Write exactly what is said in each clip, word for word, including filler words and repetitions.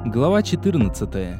Глава четырнадцатая.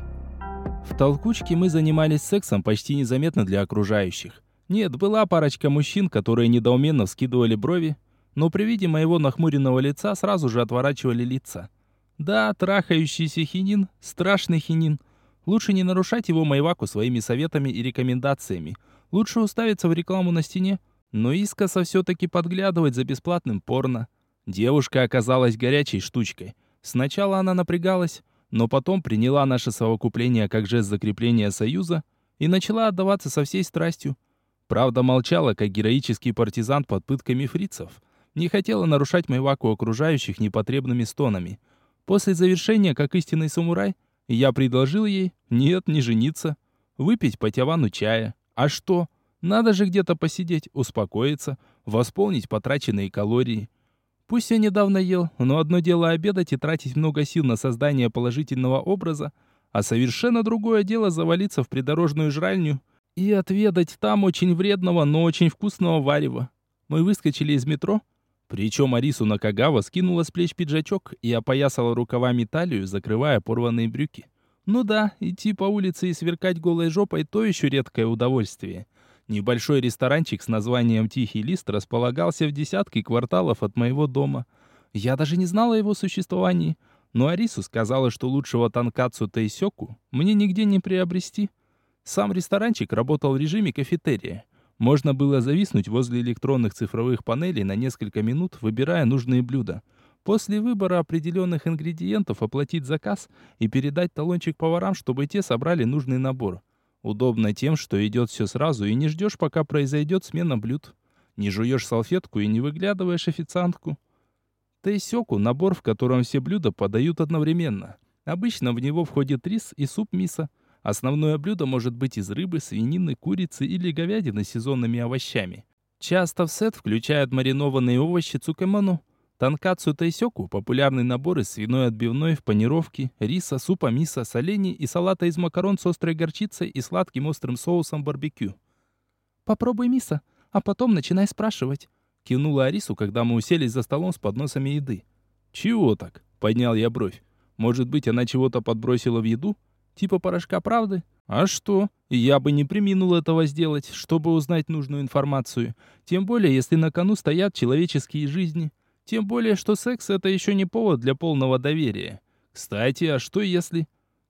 В толкучке мы занимались сексом почти незаметно для окружающих. Нет, была парочка мужчин, которые недоуменно вскидывали брови, но при виде моего нахмуренного лица сразу же отворачивали лица. Да, трахающийся хинин – страшный хинин. Лучше не нарушать его майваку своими советами и рекомендациями. Лучше уставиться в рекламу на стене, но искоса все-таки подглядывать за бесплатным порно. Девушка оказалась горячей штучкой. Сначала она напрягалась, но потом приняла наше совокупление как жест закрепления союза и начала отдаваться со всей страстью. Правда, молчала, как героический партизан под пытками фрицев. Не хотела нарушать майваку окружающих непотребными стонами. После завершения, как истинный самурай, я предложил ей, нет, не жениться, выпить по тявану чая. А что? Надо же где-то посидеть, успокоиться, восполнить потраченные калории. Пусть я недавно ел, но одно дело обедать и тратить много сил на создание положительного образа, а совершенно другое дело завалиться в придорожную жральню и отведать там очень вредного, но очень вкусного варева. Мы выскочили из метро, причем Арису Накагава скинула с плеч пиджачок и опоясала рукавами талию, закрывая порванные брюки. Ну да, идти по улице и сверкать голой жопой – то еще редкое удовольствие. Небольшой ресторанчик с названием «Тихий лист» располагался в десятке кварталов от моего дома. Я даже не знала о его существовании, но Арису сказала, что лучшего тонкацу тайсёку мне нигде не приобрести. Сам ресторанчик работал в режиме кафетерия. Можно было зависнуть возле электронных цифровых панелей на несколько минут, выбирая нужные блюда. После выбора определенных ингредиентов оплатить заказ и передать талончик поварам, чтобы те собрали нужный набор. Удобно тем, что идет все сразу и не ждешь, пока произойдет смена блюд. Не жуешь салфетку и не выглядываешь официантку. Тайсёку – набор, в котором все блюда подают одновременно. Обычно в него входит рис и суп мисо. Основное блюдо может быть из рыбы, свинины, курицы или говядины с сезонными овощами. Часто в сет включают маринованные овощи цукэмоно. Тонкацу тайсёку – популярный набор из свиной отбивной в панировке, риса, супа мисо, солений и салата из макарон с острой горчицей и сладким острым соусом барбекю. «Попробуй мисо, а потом начинай спрашивать», – кивнула Арису, когда мы уселись за столом с подносами еды. «Чего так?» – поднял я бровь. «Может быть, она чего-то подбросила в еду? Типа порошка правды? А что? Я бы не преминул этого сделать, чтобы узнать нужную информацию. Тем более, если на кону стоят человеческие жизни». Тем более, что секс — это еще не повод для полного доверия. Кстати, а что если...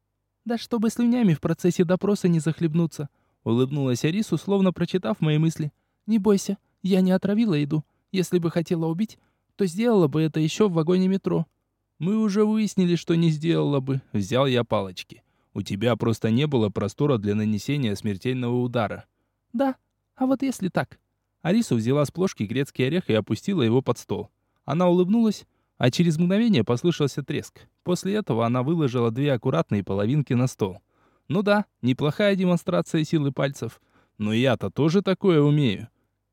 Да чтобы слюнями в процессе допроса не захлебнуться, улыбнулась Арису, словно прочитав мои мысли. Не бойся, я не отравила еду. Если бы хотела убить, то сделала бы это еще в вагоне метро. Мы уже выяснили, что не сделала бы. Взял я палочки. У тебя просто не было простора для нанесения смертельного удара. Да, а вот если так? Арису взяла с плошки грецкий орех и опустила его под стол. Она улыбнулась, а через мгновение послышался треск. После этого она выложила две аккуратные половинки на стол. Ну да, неплохая демонстрация силы пальцев. Но я-то тоже такое умею.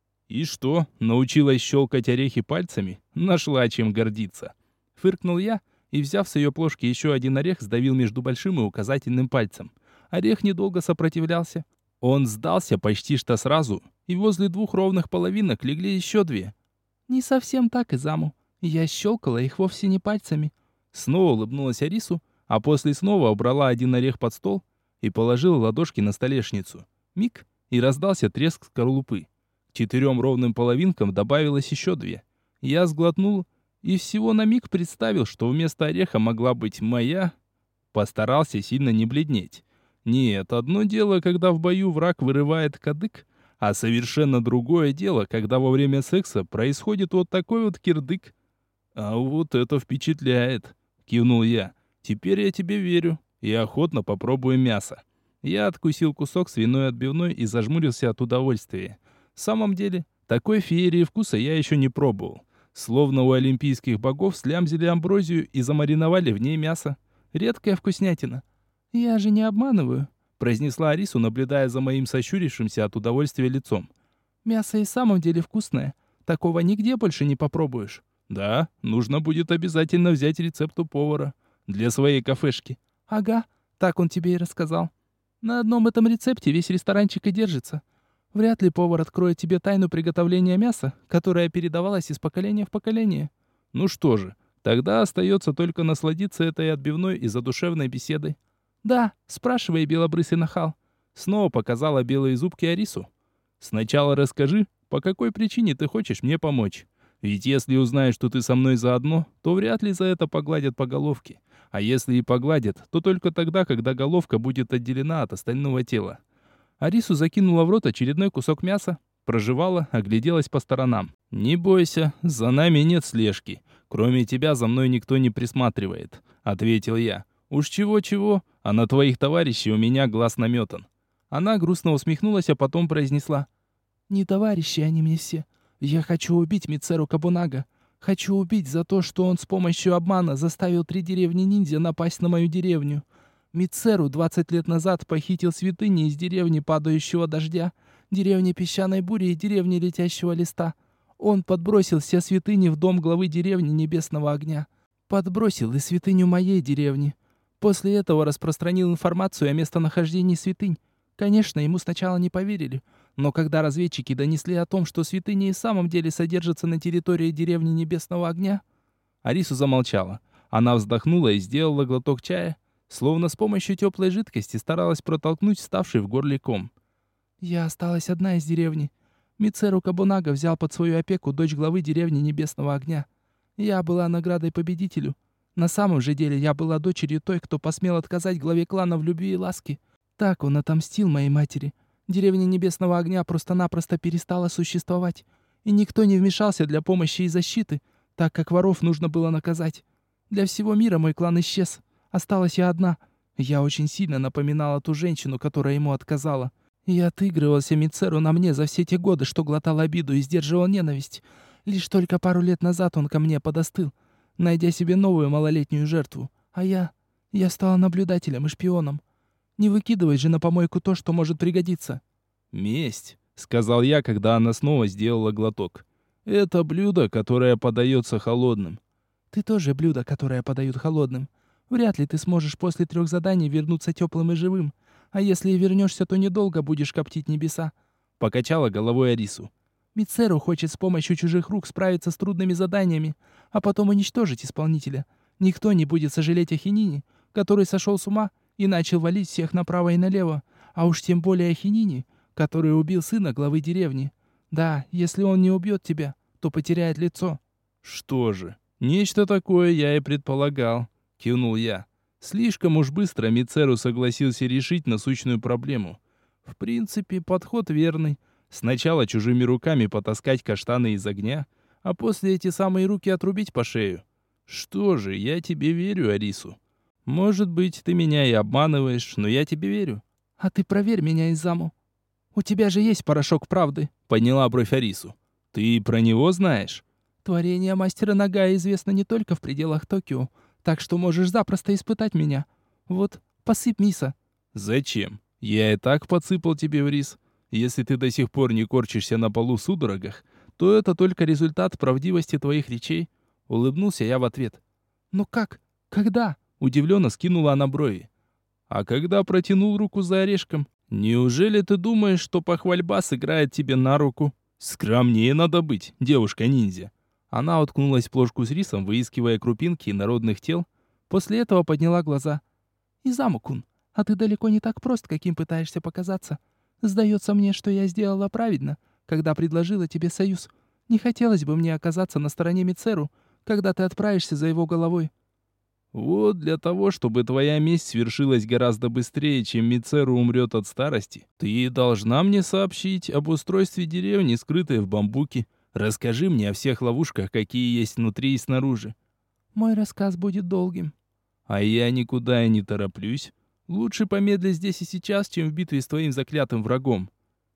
И что, научилась щелкать орехи пальцами? Нашла чем гордиться. Фыркнул я и, взяв с ее плошки еще один орех, сдавил между большим и указательным пальцем. Орех недолго сопротивлялся. Он сдался почти что сразу, и возле двух ровных половинок легли еще две. «Не совсем так, Изаму. Я щелкала их вовсе не пальцами». Снова улыбнулась Арису, а после снова убрала один орех под стол и положила ладошки на столешницу. Миг, и раздался треск скорлупы. К четырем ровным половинкам добавилось еще две. Я сглотнул и всего на миг представил, что вместо ореха могла быть моя. Постарался сильно не бледнеть. Нет, одно дело, когда в бою враг вырывает кадык, а совершенно другое дело, когда во время секса происходит вот такой вот кирдык. А вот это впечатляет, кивнул я. Теперь я тебе верю и охотно попробую мясо. Я откусил кусок свиной отбивной и зажмурился от удовольствия. В самом деле, такой феерии вкуса я еще не пробовал. Словно у олимпийских богов слямзили амброзию и замариновали в ней мясо. Редкая вкуснятина. Я же не обманываю, произнесла Арису, наблюдая за моим сощурившимся от удовольствия лицом. «Мясо и в самом деле вкусное. Такого нигде больше не попробуешь». «Да, нужно будет обязательно взять рецепт у повара. Для своей кафешки». «Ага, так он тебе и рассказал. На одном этом рецепте весь ресторанчик и держится. Вряд ли повар откроет тебе тайну приготовления мяса, которая передавалась из поколения в поколение». «Ну что же, Тогда остается только насладиться этой отбивной и задушевной беседой. «Да, спрашивай, белобрысый нахал». Снова показала белые зубки Арису. «Сначала расскажи, по какой причине ты хочешь мне помочь. Ведь если узнают, что ты со мной заодно, то вряд ли за это погладят по головке. А если и погладят, то только тогда, когда головка будет отделена от остального тела». Арису закинула в рот очередной кусок мяса, прожевала, огляделась по сторонам. «Не бойся, за нами нет слежки. Кроме тебя за мной никто не присматривает», — ответил я. «Уж чего-чего, а на твоих товарищей у меня глаз наметан». Она грустно усмехнулась, а потом произнесла: «Не товарищи они мне все. Я хочу убить Мицеру Кабунага. Хочу убить за то, что он с помощью обмана заставил три деревни-ниндзя напасть на мою деревню. Мицеру двадцать лет назад похитил святыни из деревни Падающего Дождя, деревни Песчаной Бури и деревни Летящего Листа. Он подбросил все святыни в дом главы деревни Небесного Огня. Подбросил и святыню моей деревни. После этого распространил информацию о местонахождении святынь. Конечно, ему сначала не поверили, но когда разведчики донесли о том, что святыни и в самом деле содержатся на территории деревни Небесного Огня...» Арису замолчала. Она вздохнула и сделала глоток чая, словно с помощью теплой жидкости старалась протолкнуть ставший в горле ком. «Я осталась одна из деревни. Мицеру Кабунага взял под свою опеку дочь главы деревни Небесного Огня. Я была наградой победителю. На самом же деле я была дочерью той, кто посмел отказать главе клана в любви и ласке. Так он отомстил моей матери. Деревня Небесного Огня просто-напросто перестала существовать, и никто не вмешался для помощи и защиты, так как воров нужно было наказать. Для всего мира мой клан исчез. Осталась я одна. Я очень сильно напоминала ту женщину, которая ему отказала. И отыгрывался Мицеру на мне за все те годы, что глотал обиду и сдерживал ненависть. Лишь только пару лет назад он ко мне подостыл, найдя себе новую малолетнюю жертву. А я... я стала наблюдателем и шпионом. Не выкидывай же на помойку то, что может пригодиться». «Месть», — сказал я, когда она снова сделала глоток. «Это блюдо, которое подается холодным». «Ты тоже блюдо, которое подают холодным. Вряд ли ты сможешь после трех заданий вернуться теплым и живым. А если и вернешься, то недолго будешь коптить небеса», — покачала головой Арису. «Мицеру хочет с помощью чужих рук справиться с трудными заданиями, а потом уничтожить исполнителя. Никто не будет сожалеть о Хинине, который сошел с ума и начал валить всех направо и налево, а уж тем более о Хинине, который убил сына главы деревни. Да, если он не убьет тебя, то потеряет лицо». «Что же, нечто такое я и предполагал», — кивнул я. Слишком уж быстро Мицеру согласился решить насущную проблему. В принципе, подход верный. Сначала чужими руками потаскать каштаны из огня, а после эти самые руки отрубить по шею. Что же, я тебе верю, Арису. Может быть, ты меня и обманываешь, но я тебе верю. «А ты проверь меня, Изаму. У тебя же есть порошок правды», — подняла бровь Арису. «Ты про него знаешь?» «Творение мастера Нагая известно не только в пределах Токио, так что можешь запросто испытать меня. Вот, посыпь мисо». «Зачем? Я и так подсыпал тебе в рис. Если ты до сих пор не корчишься на полу в судорогах, то это только результат правдивости твоих речей». Улыбнулся я в ответ. «Ну как? Когда?» Удивленно скинула она брови. «А когда протянул руку за орешком? Неужели ты думаешь, что похвальба сыграет тебе на руку? Скромнее надо быть, девушка-ниндзя». Она уткнулась в плошку с рисом, выискивая крупинки инородных тел. После этого подняла глаза. «Изаму-кун, а ты далеко не так прост, каким пытаешься показаться. Сдается мне, что я сделала правильно, когда предложила тебе союз. Не хотелось бы мне оказаться на стороне Мицеру, когда ты отправишься за его головой». «Вот для того, чтобы твоя месть свершилась гораздо быстрее, чем Мицеру умрет от старости, ты должна мне сообщить об устройстве деревни, скрытой в бамбуке. Расскажи мне о всех ловушках, какие есть внутри и снаружи». «Мой рассказ будет долгим». «А я никуда и не тороплюсь. Лучше помедли здесь и сейчас, чем в битве с твоим заклятым врагом».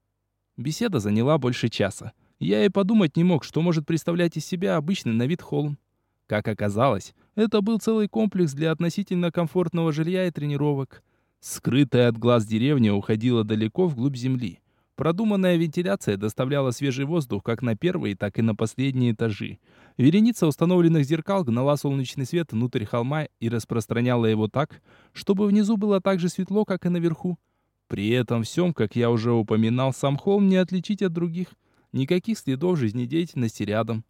Беседа заняла больше часа. Я и подумать не мог, что может представлять из себя обычный на вид холм. Как оказалось, это был целый комплекс для относительно комфортного жилья и тренировок. Скрытая от глаз деревня уходила далеко вглубь земли. Продуманная вентиляция доставляла свежий воздух как на первые, так и на последние этажи. Вереница установленных зеркал гнала солнечный свет внутрь холма и распространяла его так, чтобы внизу было так же светло, как и наверху. При этом всем, как я уже упоминал, сам холм не отличить от других. Никаких следов жизнедеятельности рядом.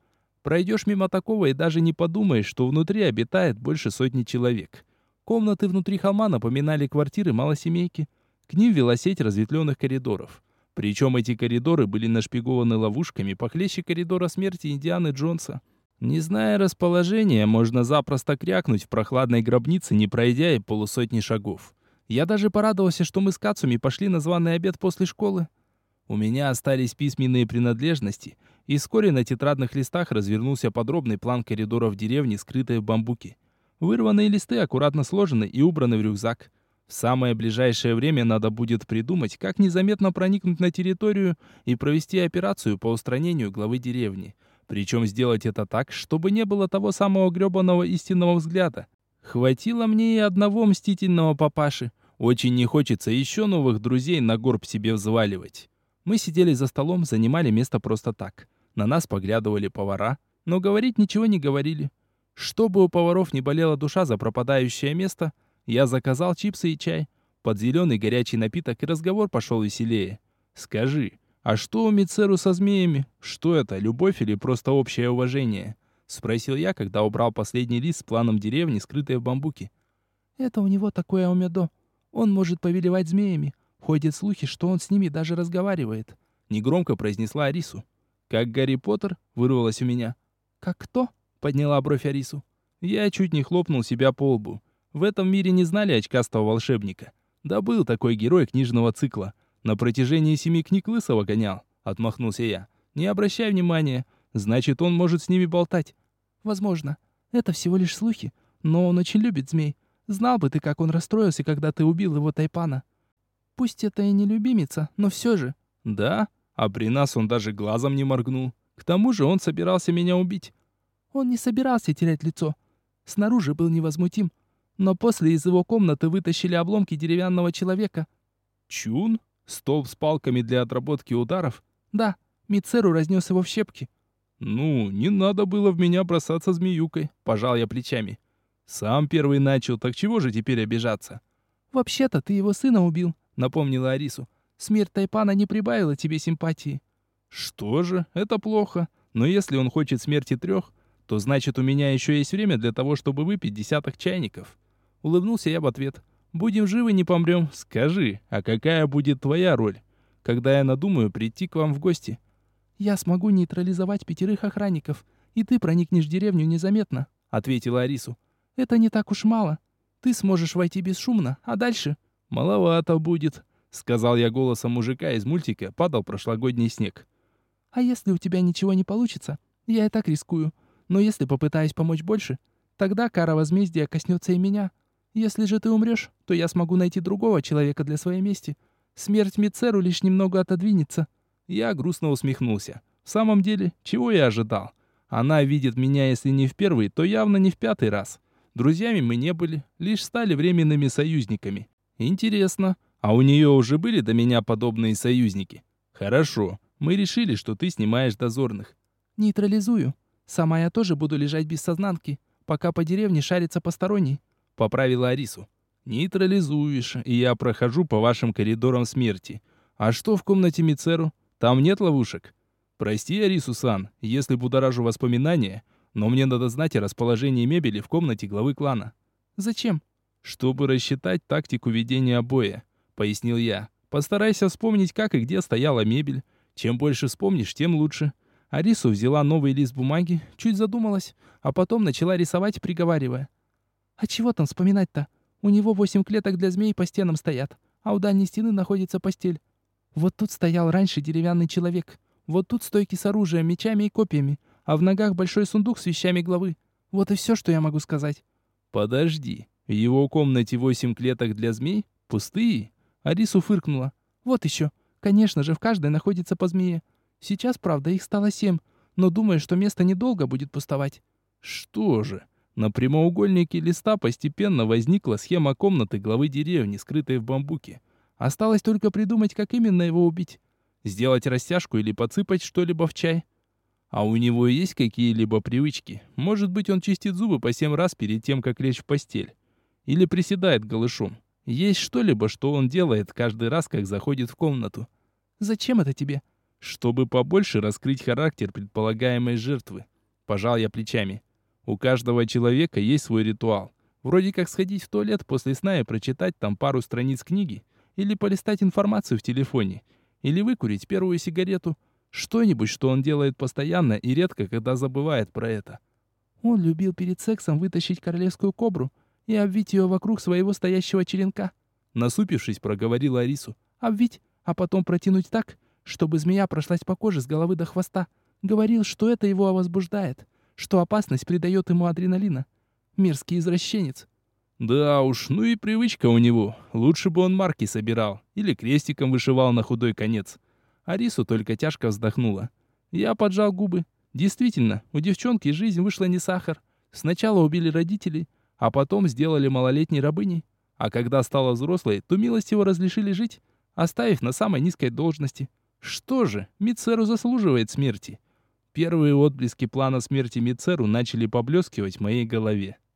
Пройдешь мимо такого и даже не подумаешь, что внутри обитает больше сотни человек. Комнаты внутри холма напоминали квартиры малосемейки. К ним вела сеть разветвленных коридоров. Причем эти коридоры были нашпигованы ловушками похлеще коридора смерти Индианы Джонса. Не зная расположения, можно запросто крякнуть в прохладной гробнице, не пройдя и полусотни шагов. Я даже порадовался, что мы с Кацуми пошли на званый обед после школы. У меня остались письменные принадлежности, и вскоре на тетрадных листах развернулся подробный план коридоров деревни, скрытой в бамбуке. Вырванные листы аккуратно сложены и убраны в рюкзак. В самое ближайшее время надо будет придумать, как незаметно проникнуть на территорию и провести операцию по устранению главы деревни. Причем сделать это так, чтобы не было того самого гребаного истинного взгляда. Хватило мне и одного мстительного папаши. Очень не хочется еще новых друзей на горб себе взваливать. Мы сидели за столом, занимали место просто так. На нас поглядывали повара, но говорить ничего не говорили. Чтобы у поваров не болела душа за пропадающее место, я заказал чипсы и чай. Под зеленый горячий напиток, и разговор пошел веселее. «Скажи, а что у Мицеру со змеями? Что это, любовь или просто общее уважение?» Спросил я, когда убрал последний лист с планом деревни, скрытой в бамбуке. «Это у него такое умедо. Он может повелевать змеями. Ходят слухи, что он с ними даже разговаривает», — негромко произнесла Арису. «Как Гарри Поттер?» — вырвалось у меня. «Как кто?» — подняла бровь Арису. Я чуть не хлопнул себя по лбу. В этом мире не знали очкастого волшебника. Да был такой герой книжного цикла. На протяжении семи книг Лысого гонял, — отмахнулся я. «Не обращай внимания. Значит, он может с ними болтать». «Возможно. Это всего лишь слухи. Но он очень любит змей. Знал бы ты, как он расстроился, когда ты убил его Тайпана. Пусть это и не любимица, но все же». «Да? А при нас он даже глазом не моргнул. К тому же он собирался меня убить». «Он не собирался терять лицо. Снаружи был невозмутим. Но после из его комнаты вытащили обломки деревянного человека». «Чун? Столб с палками для отработки ударов?» «Да, Мицеру разнес его в щепки». «Ну, не надо было в меня бросаться змеюкой», — пожал я плечами. «Сам первый начал, так чего же теперь обижаться?» «Вообще-то ты его сына убил», — напомнила Арису. «Смерть Тайпана не прибавила тебе симпатии». «Что же, это плохо. Но если он хочет смерти трех, то значит у меня еще есть время для того, чтобы выпить десяток чайников». Улыбнулся я в ответ. «Будем живы, не помрем. Скажи, а какая будет твоя роль, когда я надумаю прийти к вам в гости?» «Я смогу нейтрализовать пятерых охранников, и ты проникнешь в деревню незаметно», — ответила Арису. «Это не так уж мало. Ты сможешь войти бесшумно, а дальше...» «Маловато будет», — сказал я голосом мужика из мультика «Падал прошлогодний снег». «А если у тебя ничего не получится? Я и так рискую. Но если попытаюсь помочь больше, тогда кара возмездия коснется и меня. Если же ты умрешь, то я смогу найти другого человека для своей мести. Смерть Мицеру лишь немного отодвинется». Я грустно усмехнулся. В самом деле, чего я ожидал? Она видит меня, если не в первый, то явно не в пятый раз. Друзьями мы не были, лишь стали временными союзниками. Интересно, а у нее уже были до меня подобные союзники? Хорошо, мы решили, что ты снимаешь дозорных. «Нейтрализую. Сама я тоже буду лежать без сознанки, пока по деревне шарится посторонний», — поправила Арису. «Нейтрализуешь, и я прохожу по вашим коридорам смерти. А что в комнате Мицеру? Там нет ловушек?» «Прости, Арису-сан, если будоражу воспоминания, но мне надо знать о расположении мебели в комнате главы клана». «Зачем?» «Чтобы рассчитать тактику ведения боя», — пояснил я. «Постарайся вспомнить, как и где стояла мебель. Чем больше вспомнишь, тем лучше». Арису взяла новый лист бумаги, чуть задумалась, а потом начала рисовать, приговаривая. «А чего там вспоминать-то? У него восемь клеток для змей по стенам стоят, а у дальней стены находится постель. Вот тут стоял раньше деревянный человек. Вот тут стойки с оружием, мечами и копьями, а в ногах большой сундук с вещами главы. Вот и все, что я могу сказать». «Подожди, в его комнате восемь клеток для змей? Пустые?» Арису фыркнула. «Вот еще. Конечно же, в каждой находится по змее. Сейчас, правда, их стало семь, но думаю, что место недолго будет пустовать». «Что же?» На прямоугольнике листа постепенно возникла схема комнаты главы деревни, скрытой в бамбуке. Осталось только придумать, как именно его убить. Сделать растяжку или подсыпать что-либо в чай. А у него есть какие-либо привычки? Может быть, он чистит зубы по семь раз перед тем, как лечь в постель? Или приседает голышом? Есть что-либо, что он делает каждый раз, как заходит в комнату? «Зачем это тебе?» Чтобы побольше раскрыть характер предполагаемой жертвы. Пожал я плечами. У каждого человека есть свой ритуал. Вроде как сходить в туалет после сна и прочитать там пару страниц книги, или полистать информацию в телефоне, или выкурить первую сигарету. Что-нибудь, что он делает постоянно и редко, когда забывает про это. Он любил перед сексом вытащить королевскую кобру и обвить ее вокруг своего стоящего черенка. Насупившись, проговорила Арису. Обвить, а потом протянуть так, чтобы змея прошлась по коже с головы до хвоста. Говорил, что это его возбуждает, что опасность придает ему адреналина. Мерзкий извращенец. Да уж, ну и привычка у него. Лучше бы он марки собирал или крестиком вышивал на худой конец. Арису только тяжко вздохнула. Я поджал губы. Действительно, у девчонки жизнь вышла не сахар. Сначала убили родителей, а потом сделали малолетней рабыней. А когда стала взрослой, то милостиво разрешили жить, оставив на самой низкой должности. Что же, Мицеру заслуживает смерти. Первые отблески плана смерти Мицеру начали поблескивать в моей голове.